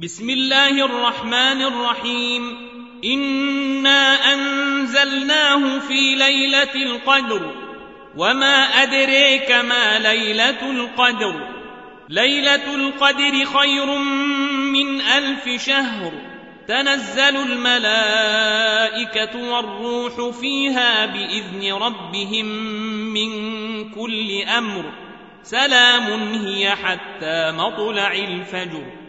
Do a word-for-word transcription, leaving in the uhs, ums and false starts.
بسم الله الرحمن الرحيم. إنا أنزلناه في ليلة القدر وما أدريك ما ليلة القدر ليلة القدر خير من ألف شهر تنزل الملائكة والروح فيها بإذن ربهم من كل أمر سلام هي حتى مطلع الفجر.